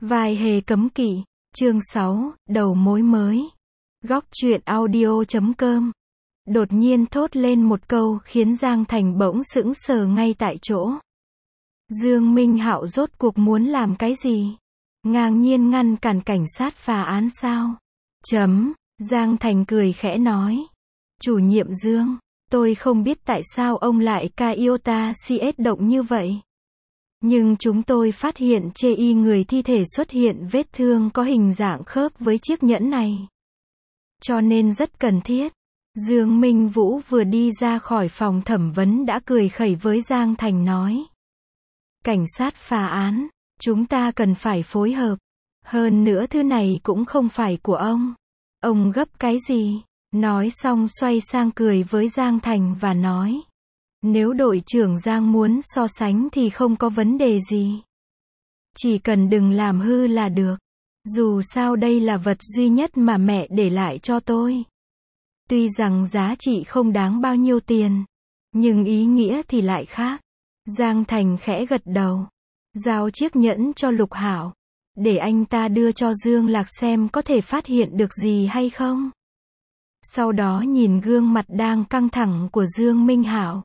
Vai hề cấm kỵ, chương 6, đầu mối mới. Góc truyện audio.com. Đột nhiên thốt lên một câu khiến Giang Thành bỗng sững sờ ngay tại chỗ. Dương Minh Hạo rốt cuộc muốn làm cái gì? Ngang nhiên ngăn cản cảnh sát phá án sao? Giang Thành cười khẽ nói. Chủ nhiệm Dương, tôi không biết tại sao ông lại Iota CS động như vậy. Nhưng chúng tôi phát hiện chê y người thi thể xuất hiện vết thương có hình dạng khớp với chiếc nhẫn này. Cho nên rất cần thiết. Dương Minh Vũ vừa đi ra khỏi phòng thẩm vấn đã cười khẩy với Giang Thành nói. Cảnh sát phá án, chúng ta cần phải phối hợp. Hơn nữa thứ này cũng không phải của ông. Ông gấp cái gì? Nói xong xoay sang cười với Giang Thành và nói. Nếu đội trưởng Giang muốn so sánh thì không có vấn đề gì. Chỉ cần đừng làm hư là được. Dù sao đây là vật duy nhất mà mẹ để lại cho tôi. Tuy rằng giá trị không đáng bao nhiêu tiền, nhưng ý nghĩa thì lại khác. Giang Thành khẽ gật đầu. Giao chiếc nhẫn cho Lục Hạo. Để anh ta đưa cho Dương Lạc xem có thể phát hiện được gì hay không. Sau đó nhìn gương mặt đang căng thẳng của Dương Minh Hạo.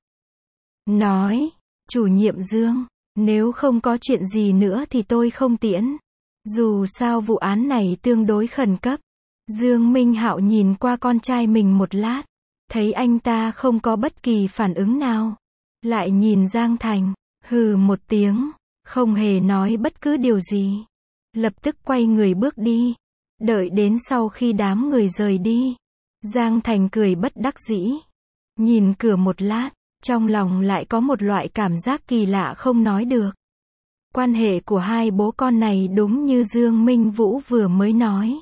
Nói, chủ nhiệm Dương, nếu không có chuyện gì nữa thì tôi không tiễn. Dù sao vụ án này tương đối khẩn cấp. Dương Minh Hạo nhìn qua con trai mình một lát. Thấy anh ta không có bất kỳ phản ứng nào. Lại nhìn Giang Thành, hừ một tiếng, không hề nói bất cứ điều gì. Lập tức quay người bước đi. Đợi đến sau khi đám người rời đi. Giang Thành cười bất đắc dĩ. Nhìn cửa một lát. Trong lòng lại có một loại cảm giác kỳ lạ không nói được. Quan hệ của hai bố con này đúng như Dương Minh Vũ vừa mới nói.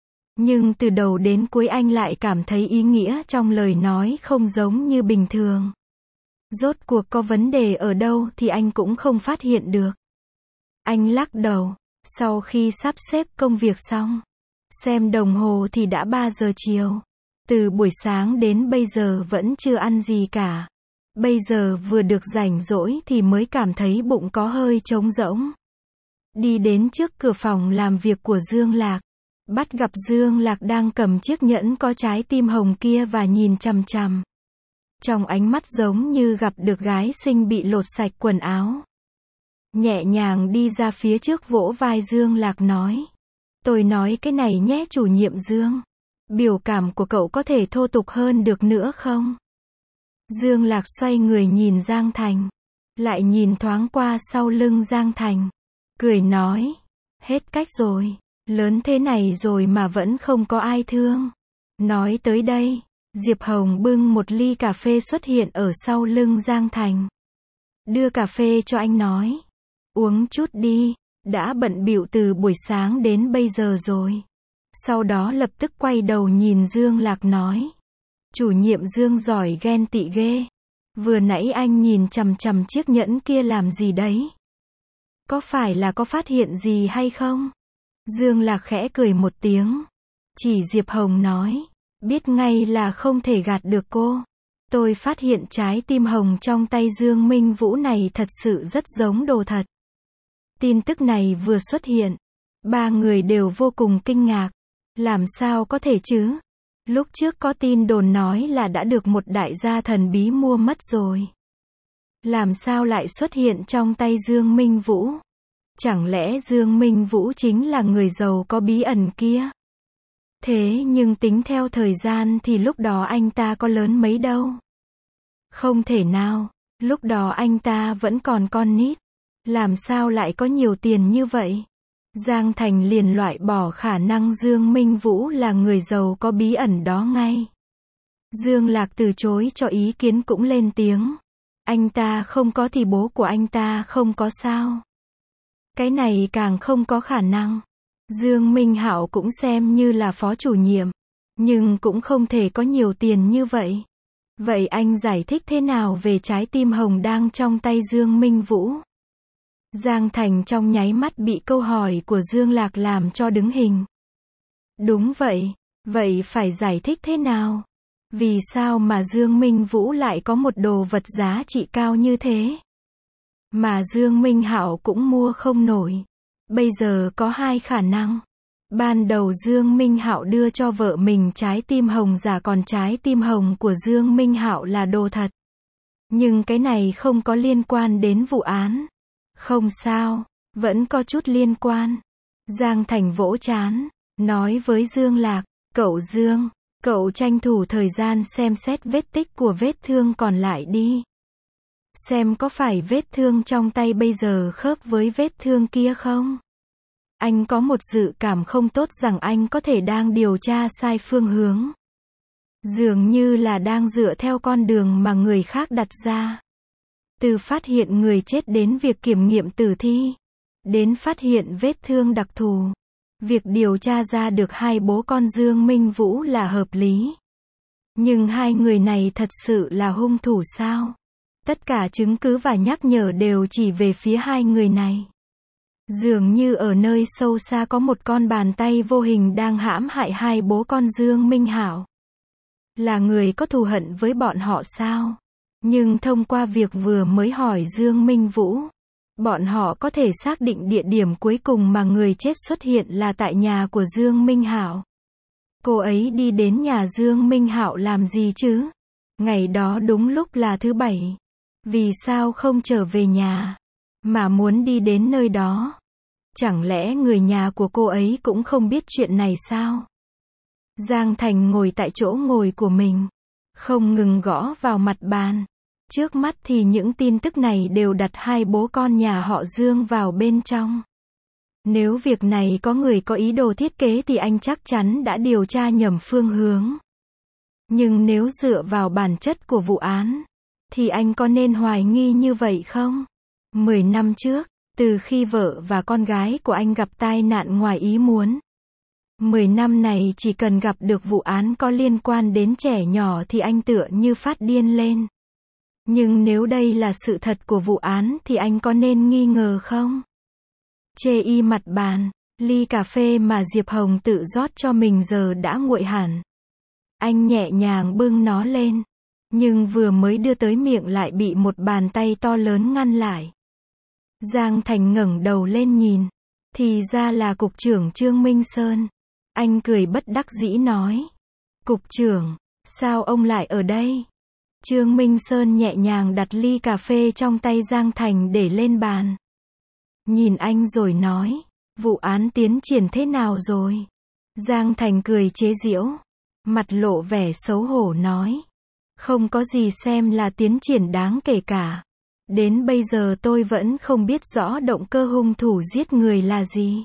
Nhưng từ đầu đến cuối anh lại cảm thấy ý nghĩa trong lời nói không giống như bình thường. Rốt cuộc có vấn đề ở đâu thì anh cũng không phát hiện được. Anh lắc đầu, sau khi sắp xếp công việc xong. Xem đồng hồ thì đã 3 giờ chiều. Từ buổi sáng đến bây giờ vẫn chưa ăn gì cả. Bây giờ vừa được rảnh rỗi thì mới cảm thấy bụng có hơi trống rỗng. Đi đến trước cửa phòng làm việc của Dương Lạc. Bắt gặp Dương Lạc đang cầm chiếc nhẫn có trái tim hồng kia và nhìn chằm chằm. Trong ánh mắt giống như gặp được gái xinh bị lột sạch quần áo. Nhẹ nhàng đi ra phía trước vỗ vai Dương Lạc nói. Tôi nói cái này nhé chủ nhiệm Dương. Biểu cảm của cậu có thể thô tục hơn được nữa không? Dương Lạc xoay người nhìn Giang Thành. Lại nhìn thoáng qua sau lưng Giang Thành. Cười nói. Hết cách rồi. Lớn thế này rồi mà vẫn không có ai thương. Nói tới đây. Diệp Hồng bưng một ly cà phê xuất hiện ở sau lưng Giang Thành. Đưa cà phê cho anh nói. Uống chút đi. Đã bận bịu từ buổi sáng đến bây giờ rồi. Sau đó lập tức quay đầu nhìn Dương Lạc nói. Chủ nhiệm Dương giỏi ghen tị ghê. Vừa nãy anh nhìn chằm chằm chiếc nhẫn kia làm gì đấy? Có phải là có phát hiện gì hay không? Dương Lạc khẽ cười một tiếng. Chỉ Diệp Hồng nói. Biết ngay là không thể gạt được cô. Tôi phát hiện trái tim hồng trong tay Dương Minh Vũ này thật sự rất giống đồ thật. Tin tức này vừa xuất hiện. Ba người đều vô cùng kinh ngạc. Làm sao có thể chứ? Lúc trước có tin đồn nói là đã được một đại gia thần bí mua mất rồi. Làm sao lại xuất hiện trong tay Dương Minh Vũ? Chẳng lẽ Dương Minh Vũ chính là người giàu có bí ẩn kia? Thế nhưng tính theo thời gian thì lúc đó anh ta có lớn mấy đâu? Không thể nào, lúc đó anh ta vẫn còn con nít. Làm sao lại có nhiều tiền như vậy? Giang Thành liền loại bỏ khả năng Dương Minh Vũ là người giàu có bí ẩn đó ngay. Dương Lạc từ chối cho ý kiến cũng lên tiếng. Anh ta không có thì bố của anh ta không có sao? Cái này càng không có khả năng. Dương Minh Hạo cũng xem như là phó chủ nhiệm. Nhưng cũng không thể có nhiều tiền như vậy. Vậy anh giải thích thế nào về trái tim hồng đang trong tay Dương Minh Vũ? Giang Thành trong nháy mắt bị câu hỏi của Dương Lạc làm cho đứng hình. Đúng vậy, vậy phải giải thích thế nào? Vì sao mà Dương Minh Vũ lại có một đồ vật giá trị cao như thế? Mà Dương Minh Hạo cũng mua không nổi. Bây giờ có hai khả năng. Ban đầu Dương Minh Hạo đưa cho vợ mình trái tim hồng giả, còn trái tim hồng của Dương Minh Hạo là đồ thật. Nhưng cái này không có liên quan đến vụ án. Không sao, vẫn có chút liên quan. Giang Thành vỗ trán, nói với Dương Lạc, cậu Dương, cậu tranh thủ thời gian xem xét vết tích của vết thương còn lại đi. Xem có phải vết thương trong tay bây giờ khớp với vết thương kia không? Anh có một dự cảm không tốt rằng anh có thể đang điều tra sai phương hướng. Dường như là đang dựa theo con đường mà người khác đặt ra. Từ phát hiện người chết đến việc kiểm nghiệm tử thi, đến phát hiện vết thương đặc thù. Việc điều tra ra được hai bố con Dương Minh Vũ là hợp lý. Nhưng hai người này thật sự là hung thủ sao? Tất cả chứng cứ và nhắc nhở đều chỉ về phía hai người này. Dường như ở nơi sâu xa có một con bàn tay vô hình đang hãm hại hai bố con Dương Minh Hạo. Là người có thù hận với bọn họ sao? Nhưng thông qua việc vừa mới hỏi Dương Minh Vũ, bọn họ có thể xác định địa điểm cuối cùng mà người chết xuất hiện là tại nhà của Dương Minh Hạo. Cô ấy đi đến nhà Dương Minh Hạo làm gì chứ? Ngày đó đúng lúc là thứ Bảy. Vì sao không trở về nhà, mà muốn đi đến nơi đó? Chẳng lẽ người nhà của cô ấy cũng không biết chuyện này sao? Giang Thành ngồi tại chỗ ngồi của mình, không ngừng gõ vào mặt bàn. Trước mắt thì những tin tức này đều đặt hai bố con nhà họ Dương vào bên trong. Nếu việc này có người có ý đồ thiết kế thì anh chắc chắn đã điều tra nhầm phương hướng. Nhưng nếu dựa vào bản chất của vụ án, thì anh có nên hoài nghi như vậy không? 10 năm trước, từ khi vợ và con gái của anh gặp tai nạn ngoài ý muốn, 10 năm này chỉ cần gặp được vụ án có liên quan đến trẻ nhỏ thì anh tựa như phát điên lên. Nhưng nếu đây là sự thật của vụ án thì anh có nên nghi ngờ không? Chê y mặt bàn, ly cà phê mà Diệp Hồng tự rót cho mình giờ đã nguội hẳn. Anh nhẹ nhàng bưng nó lên, nhưng vừa mới đưa tới miệng lại bị một bàn tay to lớn ngăn lại. Giang Thành ngẩng đầu lên nhìn, thì ra là cục trưởng Trương Minh Sơn. Anh cười bất đắc dĩ nói, cục trưởng, sao ông lại ở đây? Trương Minh Sơn nhẹ nhàng đặt ly cà phê trong tay Giang Thành để lên bàn. Nhìn anh rồi nói, vụ án tiến triển thế nào rồi? Giang Thành cười chế giễu, mặt lộ vẻ xấu hổ nói, không có gì xem là tiến triển đáng kể cả. Đến bây giờ tôi vẫn không biết rõ động cơ hung thủ giết người là gì.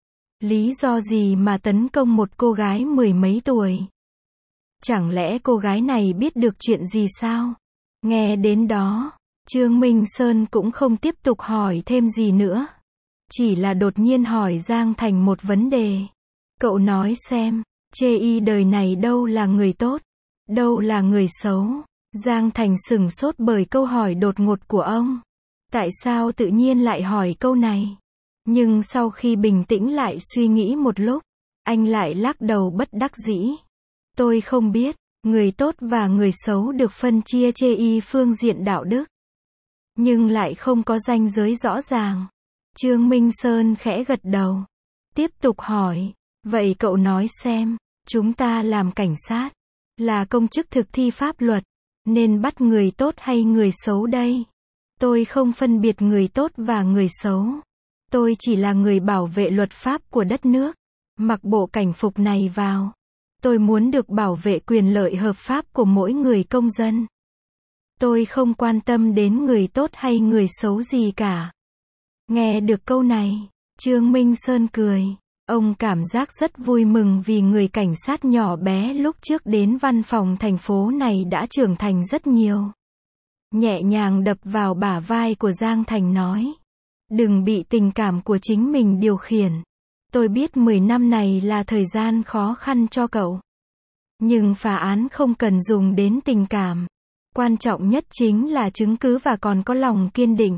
Lý do gì mà tấn công một cô gái 10 mấy tuổi? Chẳng lẽ cô gái này biết được chuyện gì sao? Nghe đến đó, Trương Minh Sơn cũng không tiếp tục hỏi thêm gì nữa. Chỉ là đột nhiên hỏi Giang Thành một vấn đề. Cậu nói xem, chê y đời này đâu là người tốt, đâu là người xấu? Giang Thành sửng sốt bởi câu hỏi đột ngột của ông. Tại sao tự nhiên lại hỏi câu này? Nhưng sau khi bình tĩnh lại suy nghĩ một lúc, anh lại lắc đầu bất đắc dĩ. Tôi không biết, người tốt và người xấu được phân chia chê y phương diện đạo đức, nhưng lại không có ranh giới rõ ràng. Trương Minh Sơn khẽ gật đầu, tiếp tục hỏi, vậy cậu nói xem, chúng ta làm cảnh sát, là công chức thực thi pháp luật, nên bắt người tốt hay người xấu đây? Tôi không phân biệt người tốt và người xấu. Tôi chỉ là người bảo vệ luật pháp của đất nước. Mặc bộ cảnh phục này vào, tôi muốn được bảo vệ quyền lợi hợp pháp của mỗi người công dân. Tôi không quan tâm đến người tốt hay người xấu gì cả. Nghe được câu này, Trương Minh Sơn cười. Ông cảm giác rất vui mừng vì người cảnh sát nhỏ bé lúc trước đến văn phòng thành phố này đã trưởng thành rất nhiều. Nhẹ nhàng đập vào bả vai của Giang Thành nói, đừng bị tình cảm của chính mình điều khiển. Tôi biết 10 năm này là thời gian khó khăn cho cậu. Nhưng phá án không cần dùng đến tình cảm. Quan trọng nhất chính là chứng cứ và còn có lòng kiên định.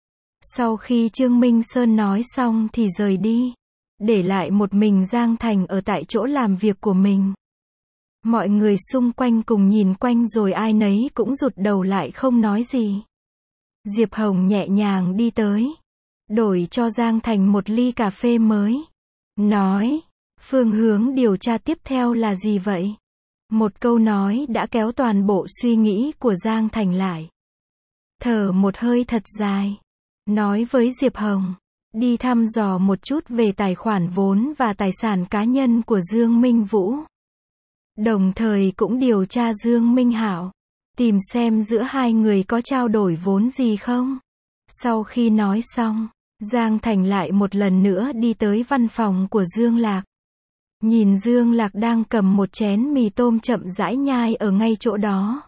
Sau khi Trương Minh Sơn nói xong thì rời đi, để lại một mình Giang Thành ở tại chỗ làm việc của mình. Mọi người xung quanh cùng nhìn quanh rồi ai nấy cũng rụt đầu lại không nói gì. Diệp Hồng nhẹ nhàng đi tới, đổi cho Giang Thành một ly cà phê mới. Nói, phương hướng điều tra tiếp theo là gì vậy? Một câu nói đã kéo toàn bộ suy nghĩ của Giang Thành lại. Thở một hơi thật dài. Nói với Diệp Hồng, đi thăm dò một chút về tài khoản vốn và tài sản cá nhân của Dương Minh Vũ. Đồng thời cũng điều tra Dương Minh Hảo, tìm xem giữa hai người có trao đổi vốn gì không. Sau khi nói xong, Giang Thành lại một lần nữa đi tới văn phòng của Dương Lạc. Nhìn Dương Lạc đang cầm một chén mì tôm chậm rãi nhai ở ngay chỗ đó.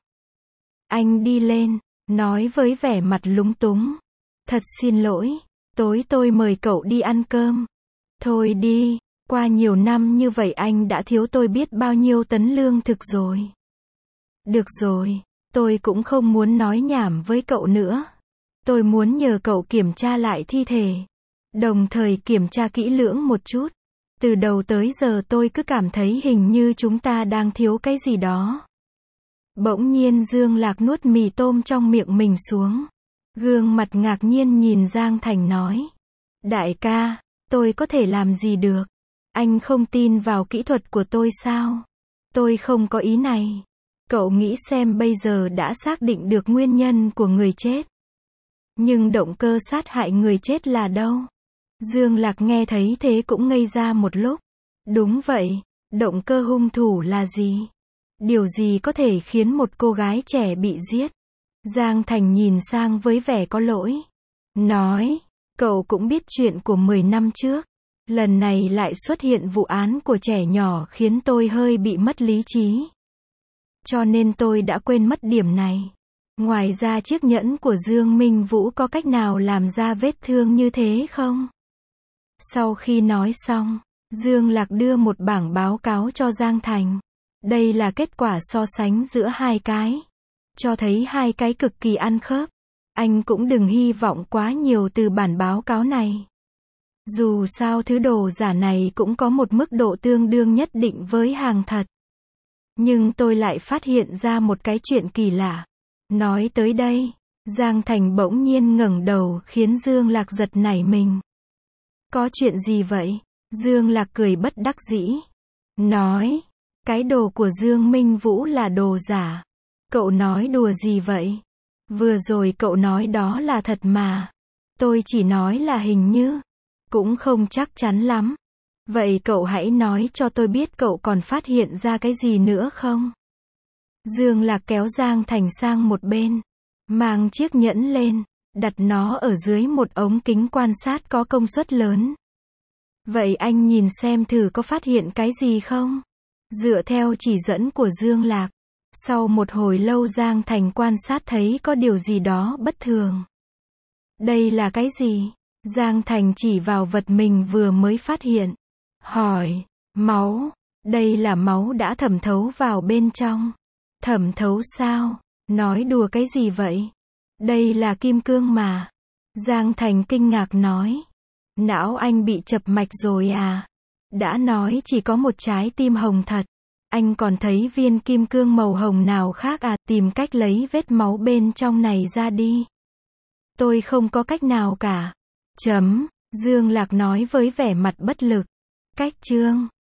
Anh đi lên, nói với vẻ mặt lúng túng. Thật xin lỗi, tối tôi mời cậu đi ăn cơm. Thôi đi, qua nhiều năm như vậy anh đã thiếu tôi biết bao nhiêu tấn lương thực rồi. Được rồi, tôi cũng không muốn nói nhảm với cậu nữa. Tôi muốn nhờ cậu kiểm tra lại thi thể. Đồng thời kiểm tra kỹ lưỡng một chút. Từ đầu tới giờ tôi cứ cảm thấy hình như chúng ta đang thiếu cái gì đó. Bỗng nhiên Dương Lạc nuốt mì tôm trong miệng mình xuống. Gương mặt ngạc nhiên nhìn Giang Thành nói. Đại ca, tôi có thể làm gì được? Anh không tin vào kỹ thuật của tôi sao? Tôi không có ý này. Cậu nghĩ xem bây giờ đã xác định được nguyên nhân của người chết. Nhưng động cơ sát hại người chết là đâu? Dương Lạc nghe thấy thế cũng ngây ra một lúc. Đúng vậy, động cơ hung thủ là gì? Điều gì có thể khiến một cô gái trẻ bị giết? Giang Thành nhìn sang với vẻ có lỗi. Nói, cậu cũng biết chuyện của 10 năm trước. Lần này lại xuất hiện vụ án của trẻ nhỏ khiến tôi hơi bị mất lý trí. Cho nên tôi đã quên mất điểm này. Ngoài ra chiếc nhẫn của Dương Minh Vũ có cách nào làm ra vết thương như thế không? Sau khi nói xong, Dương Lạc đưa một bảng báo cáo cho Giang Thành. Đây là kết quả so sánh giữa hai cái. Cho thấy hai cái cực kỳ ăn khớp. Anh cũng đừng hy vọng quá nhiều từ bản báo cáo này. Dù sao thứ đồ giả này cũng có một mức độ tương đương nhất định với hàng thật. Nhưng tôi lại phát hiện ra một cái chuyện kỳ lạ. Nói tới đây, Giang Thành bỗng nhiên ngẩng đầu khiến Dương Lạc giật nảy mình. Có chuyện gì vậy? Dương Lạc cười bất đắc dĩ. Nói, cái đồ của Dương Minh Vũ là đồ giả. Cậu nói đùa gì vậy? Vừa rồi cậu nói đó là thật mà. Tôi chỉ nói là hình như. Cũng không chắc chắn lắm. Vậy cậu hãy nói cho tôi biết cậu còn phát hiện ra cái gì nữa không? Dương Lạc kéo Giang Thành sang một bên. Mang chiếc nhẫn lên. Đặt nó ở dưới một ống kính quan sát có công suất lớn. Vậy anh nhìn xem thử có phát hiện cái gì không? Dựa theo chỉ dẫn của Dương Lạc. Sau một hồi lâu Giang Thành quan sát thấy có điều gì đó bất thường. Đây là cái gì? Giang Thành chỉ vào vật mình vừa mới phát hiện. Hỏi, máu. Đây là máu đã thẩm thấu vào bên trong. Thẩm thấu sao? Nói đùa cái gì vậy? Đây là kim cương mà. Giang Thành kinh ngạc nói. Não anh bị chập mạch rồi à? Đã nói chỉ có một trái tim hồng thật. Anh còn thấy viên kim cương màu hồng nào khác à? Tìm cách lấy vết máu bên trong này ra đi. Tôi không có cách nào cả. Dương Lạc nói với vẻ mặt bất lực. Cách chương